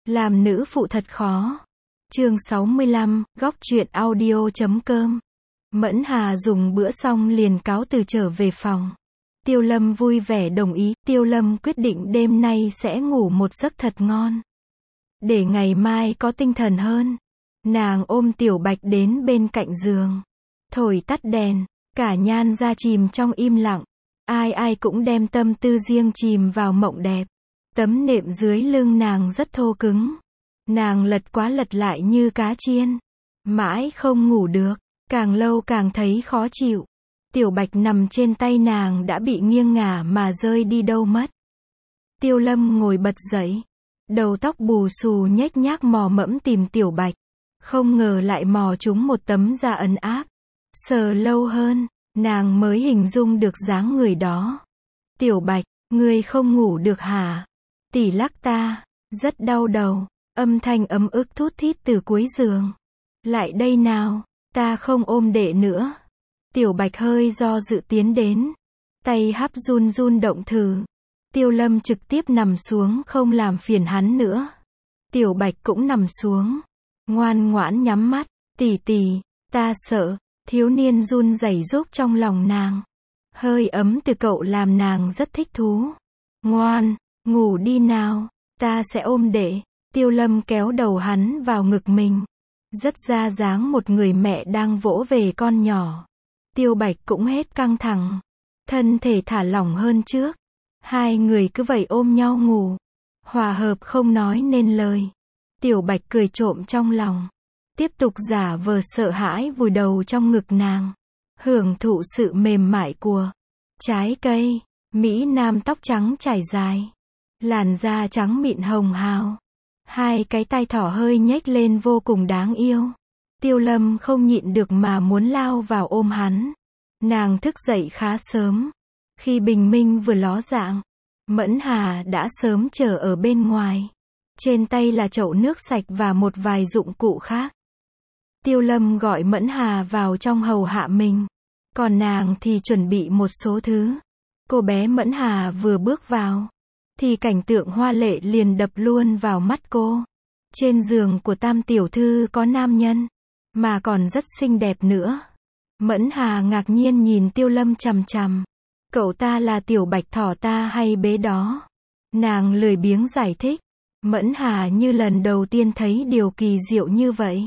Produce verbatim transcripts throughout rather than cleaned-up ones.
Làm nữ phụ thật khó. Chương sáu mươi lăm, góc truyện audio chấm com. Mẫn Hà dùng bữa xong liền cáo từ trở về phòng. Tiêu Lâm vui vẻ đồng ý, Tiêu Lâm quyết định đêm nay sẽ ngủ một giấc thật ngon. Để ngày mai có tinh thần hơn. Nàng ôm Tiểu Bạch đến bên cạnh giường. Thổi tắt đèn, cả Nhan ra chìm trong im lặng. Ai ai cũng đem tâm tư riêng chìm vào mộng đẹp. Tấm nệm dưới lưng nàng rất thô cứng. Nàng lật quá lật lại như cá chiên. Mãi không ngủ được, càng lâu càng thấy khó chịu. Tiểu Bạch nằm trên tay nàng đã bị nghiêng ngả mà rơi đi đâu mất. Tiêu Lâm ngồi bật dậy. Đầu tóc bù xù nhếch nhác mò mẫm tìm Tiểu Bạch. Không ngờ lại mò trúng một tấm da ấn áp. Sờ lâu hơn, nàng mới hình dung được dáng người đó. Tiểu Bạch, ngươi không ngủ được hả? Tỷ lắc ta, rất đau đầu. Âm thanh ấm ức thút thít từ cuối giường. Lại đây nào, ta không ôm đệ nữa. Tiểu Bạch hơi do dự tiến đến. Tay hắp run run động thử. Tiêu Lâm trực tiếp nằm xuống không làm phiền hắn nữa. Tiểu Bạch cũng nằm xuống. Ngoan ngoãn nhắm mắt. Tỷ tỷ, ta sợ. Thiếu niên run rẩy rúc trong lòng nàng. Hơi ấm từ cậu làm nàng rất thích thú. Ngoan, ngủ đi nào, ta sẽ ôm đệ. Tiêu Lâm kéo đầu hắn vào ngực mình. Rất ra dáng một người mẹ đang vỗ về con nhỏ. Tiêu Bạch cũng hết căng thẳng. Thân thể thả lỏng hơn trước. Hai người cứ vậy ôm nhau ngủ. Hòa hợp không nói nên lời. Tiểu Bạch cười trộm trong lòng. Tiếp tục giả vờ sợ hãi vùi đầu trong ngực nàng. Hưởng thụ sự mềm mại của trái cây. Mỹ Nam tóc trắng trải dài. Làn da trắng mịn hồng hào. Hai cái tai thỏ hơi nhếch lên vô cùng đáng yêu. Tiêu Lâm không nhịn được mà muốn lao vào ôm hắn. Nàng thức dậy khá sớm. Khi bình minh vừa ló dạng, Mẫn Hà đã sớm chờ ở bên ngoài. Trên tay là chậu nước sạch và một vài dụng cụ khác. Tiêu Lâm gọi Mẫn Hà vào trong hầu hạ mình. Còn nàng thì chuẩn bị một số thứ. Cô bé Mẫn Hà vừa bước vào, thì cảnh tượng hoa lệ liền đập luôn vào mắt cô. Trên giường của Tam tiểu thư có nam nhân, mà còn rất xinh đẹp nữa. Mẫn Hà ngạc nhiên nhìn Tiêu Lâm chằm chằm. Cậu ta là Tiểu Bạch thỏ ta hay bế đó? Nàng lười biếng giải thích. Mẫn Hà như lần đầu tiên thấy điều kỳ diệu như vậy.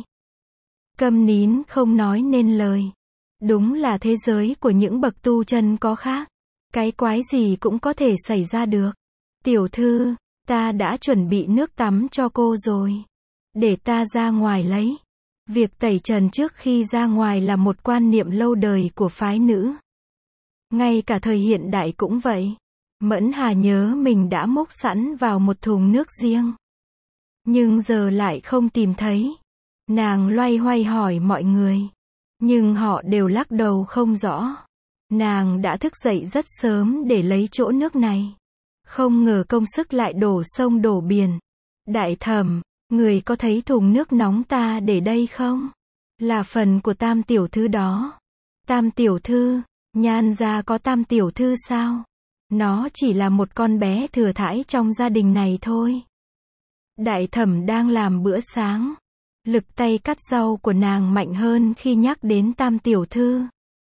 Câm nín không nói nên lời. Đúng là thế giới của những bậc tu chân có khác. Cái quái gì cũng có thể xảy ra được. Tiểu thư, ta đã chuẩn bị nước tắm cho cô rồi. Để ta ra ngoài lấy. Việc tẩy trần trước khi ra ngoài là một quan niệm lâu đời của phái nữ. Ngay cả thời hiện đại cũng vậy. Mẫn Hà nhớ mình đã múc sẵn vào một thùng nước riêng. Nhưng giờ lại không tìm thấy. Nàng loay hoay hỏi mọi người. Nhưng họ đều lắc đầu không rõ. Nàng đã thức dậy rất sớm để lấy chỗ nước này. Không ngờ công sức lại đổ sông đổ biển. Đại thẩm, người có thấy thùng nước nóng ta để đây không? Là phần của Tam tiểu thư đó. Tam tiểu thư, Nhan gia có Tam tiểu thư sao? Nó chỉ là một con bé thừa thãi trong gia đình này thôi. Đại thẩm đang làm bữa sáng. Lực tay cắt rau của nàng mạnh hơn khi nhắc đến Tam tiểu thư.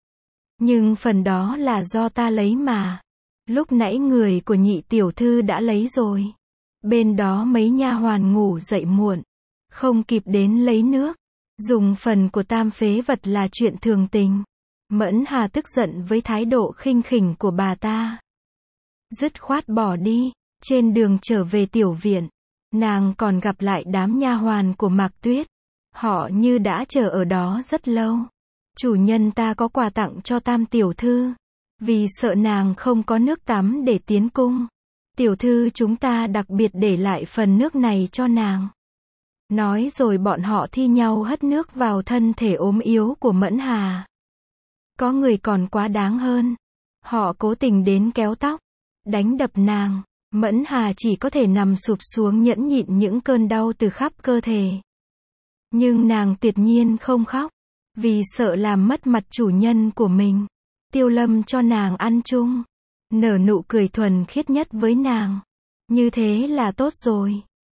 Nhưng phần đó là do ta lấy mà. Lúc nãy người của Nhị tiểu thư đã lấy rồi. Bên đó mấy nha hoàn ngủ dậy muộn, không kịp đến lấy nước. Dùng phần của Tam phế vật là chuyện thường tình. Mẫn Hà tức giận với thái độ khinh khỉnh của bà ta. Dứt khoát bỏ đi. Trên đường trở về tiểu viện, nàng còn gặp lại đám nha hoàn của Mạc Tuyết. Họ như đã chờ ở đó rất lâu. Chủ nhân ta có quà tặng cho Tam tiểu thư. Vì sợ nàng không có nước tắm để tiến cung. Tiểu thư chúng ta đặc biệt để lại phần nước này cho nàng. Nói rồi bọn họ thi nhau hất nước vào thân thể ốm yếu của Mẫn Hà. Có người còn quá đáng hơn. Họ cố tình đến kéo tóc, đánh đập nàng. Mẫn Hà chỉ có thể nằm sụp xuống nhẫn nhịn những cơn đau từ khắp cơ thể. Nhưng nàng tuyệt nhiên không khóc. Vì sợ làm mất mặt chủ nhân của mình. Tiêu Lâm cho nàng ăn chung. Nở nụ cười thuần khiết nhất với nàng. Như thế là tốt rồi.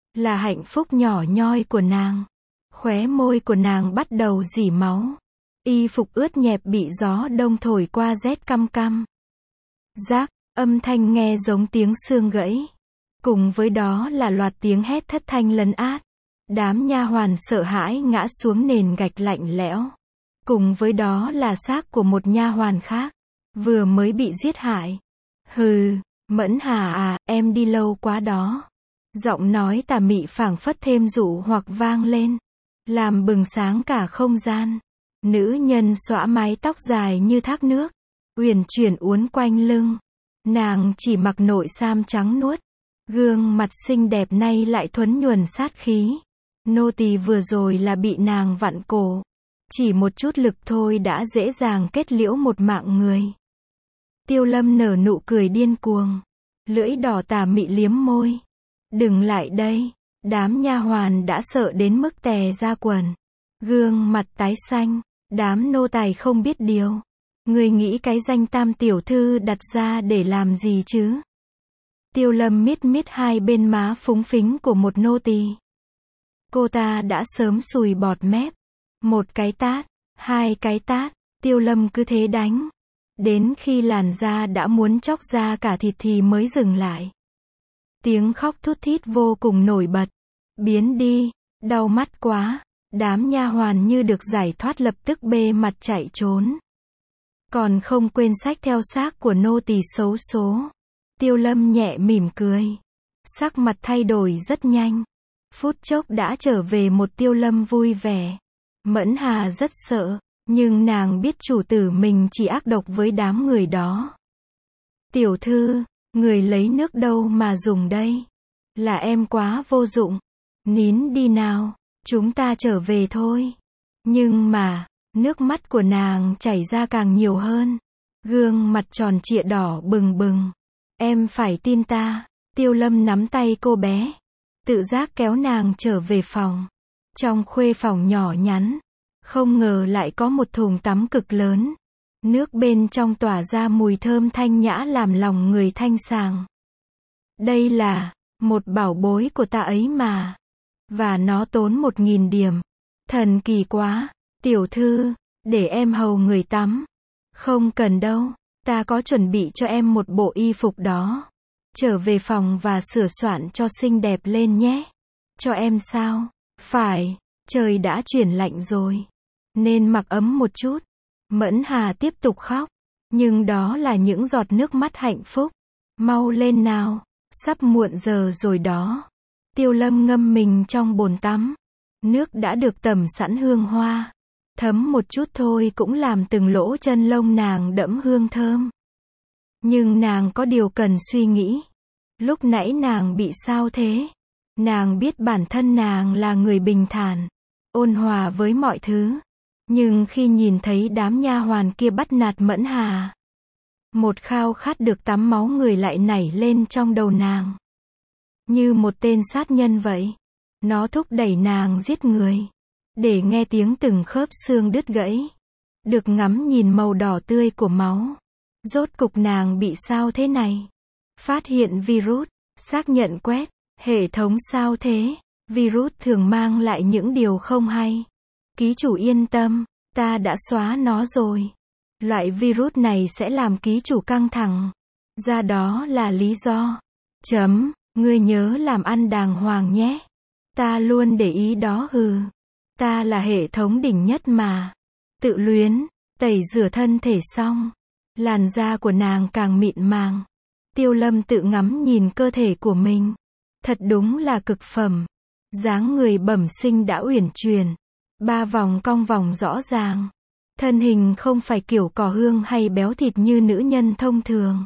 là hạnh phúc nhỏ nhoi của nàng. Khóe môi của nàng bắt đầu rỉ máu. Y phục ướt nhẹp bị gió đông thổi qua rét căm căm. Rác, âm thanh nghe giống tiếng xương gãy. Cùng với đó là loạt tiếng hét thất thanh lấn át. Đám nha hoàn sợ hãi ngã xuống nền gạch lạnh lẽo. Cùng với đó là xác của một nha hoàn khác, vừa mới bị giết hại. Hừ, Mẫn Hà à, em đi lâu quá đó. Giọng nói tà mị phảng phất thêm dụ hoặc vang lên, làm bừng sáng cả không gian. Nữ nhân xõa mái tóc dài như thác nước, uyển chuyển uốn quanh lưng. Nàng chỉ mặc nội sam trắng nuốt, gương mặt xinh đẹp nay lại thuấn nhuần sát khí. Nô tỳ vừa rồi là bị nàng vặn cổ, chỉ một chút lực thôi đã dễ dàng kết liễu một mạng người. Tiêu Lâm nở nụ cười điên cuồng, lưỡi đỏ tà mị liếm môi. Đừng lại đây. Đám nha hoàn đã sợ đến mức tè ra quần, gương mặt tái xanh. Đám nô tài không biết điều. Người nghĩ cái danh tam tiểu thư đặt ra để làm gì chứ? Tiêu Lâm miết miết hai bên má phúng phính của một nô tỳ. Cô ta đã sớm sùi bọt mép. Một cái tát, hai cái tát, Tiêu Lâm cứ thế đánh. Đến khi làn da đã muốn chóc ra cả thịt thì mới dừng lại. Tiếng khóc thút thít vô cùng nổi bật. Biến đi, đau mắt quá. Đám nha hoàn như được giải thoát lập tức bê mặt chạy trốn. Còn không quên xách theo xác của nô tỳ xấu số. Tiêu Lâm nhẹ mỉm cười. Sắc mặt thay đổi rất nhanh. Phút chốc đã trở về một Tiêu Lâm vui vẻ. Mẫn Hà rất sợ, nhưng nàng biết chủ tử mình chỉ ác độc với đám người đó. Tiểu thư, người lấy nước đâu mà dùng đây? Là em quá vô dụng. Nín đi nào, chúng ta trở về thôi. Nhưng mà, nước mắt của nàng chảy ra càng nhiều hơn. Gương mặt tròn trịa đỏ bừng bừng. Em phải tin ta. Tiêu Lâm nắm tay cô bé, tự giác kéo nàng trở về phòng. Trong khuê phòng nhỏ nhắn, không ngờ lại có một thùng tắm cực lớn. Nước bên trong tỏa ra mùi thơm thanh nhã làm lòng người thanh sàng. Đây là một bảo bối của ta ấy mà. Và nó tốn một nghìn điểm. Thần kỳ quá. Tiểu thư, để em hầu người tắm. Không cần đâu, ta có chuẩn bị cho em một bộ y phục đó. Trở về phòng và sửa soạn cho xinh đẹp lên nhé. Cho em sao? Phải, trời đã chuyển lạnh rồi. Nên mặc ấm một chút. Mẫn Hà tiếp tục khóc. Nhưng đó là những giọt nước mắt hạnh phúc. Mau lên nào, sắp muộn giờ rồi đó. Tiêu Lâm ngâm mình trong bồn tắm. Nước đã được tẩm sẵn hương hoa. Thấm một chút thôi cũng làm từng lỗ chân lông nàng đẫm hương thơm. Nhưng nàng có điều cần suy nghĩ. Lúc nãy nàng bị sao thế? Nàng biết bản thân nàng là người bình thản, ôn hòa với mọi thứ. Nhưng khi nhìn thấy đám nha hoàn kia bắt nạt Mẫn Hà, một khao khát được tắm máu người lại nảy lên trong đầu nàng. Như một tên sát nhân vậy. Nó thúc đẩy nàng giết người. Để nghe tiếng từng khớp xương đứt gãy. Được ngắm nhìn màu đỏ tươi của máu. Rốt cục nàng bị sao thế này? Phát hiện virus. Xác nhận quét. Hệ thống sao thế? Virus thường mang lại những điều không hay. Ký chủ yên tâm. Ta đã xóa nó rồi. Loại virus này sẽ làm ký chủ căng thẳng. Ra đó là lý do. Chấm. Ngươi nhớ làm ăn đàng hoàng nhé. Ta luôn để ý đó hừ. Ta là hệ thống đỉnh nhất mà. Tự luyến, tẩy rửa thân thể xong. Làn da của nàng càng mịn màng. Tiêu Lâm tự ngắm nhìn cơ thể của mình. Thật đúng là cực phẩm. Dáng người bẩm sinh đã uyển chuyển. Ba vòng cong vòng rõ ràng. Thân hình không phải kiểu cỏ hương hay béo thịt như nữ nhân thông thường.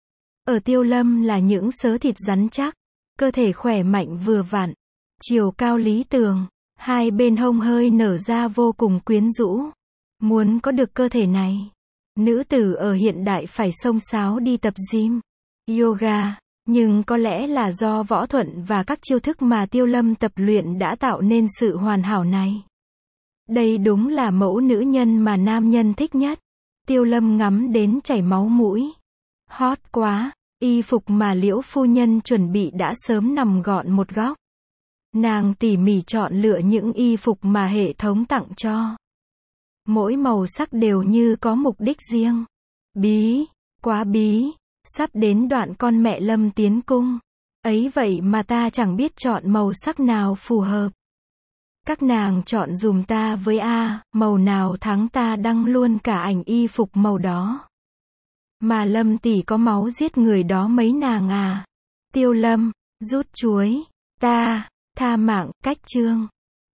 Ở Tiêu Lâm là những xớ thịt rắn chắc. Cơ thể khỏe mạnh vừa vặn. Chiều cao lý tưởng. Hai bên hông hơi nở ra vô cùng quyến rũ. Muốn có được cơ thể này, nữ tử ở hiện đại phải xông xáo đi tập gym, yoga. Nhưng có lẽ là do võ thuận và các chiêu thức mà Tiêu Lâm tập luyện đã tạo nên sự hoàn hảo này. Đây đúng là mẫu nữ nhân mà nam nhân thích nhất. Tiêu Lâm ngắm đến chảy máu mũi. Hot quá. Y phục mà Liễu phu nhân chuẩn bị đã sớm nằm gọn một góc. Nàng tỉ mỉ chọn lựa những y phục mà hệ thống tặng cho. Mỗi màu sắc đều như có mục đích riêng. Bí, quá bí, sắp đến đoạn con mẹ Lâm tiến cung. Ấy vậy mà ta chẳng biết chọn màu sắc nào phù hợp. Các nàng chọn dùm ta với a, màu nào thắng ta đăng luôn cả ảnh y phục màu đó. Mà Lâm tỷ có máu giết người đó mấy nàng à. Tiêu Lâm, rút chuối, ta, tha mạng, cách chương.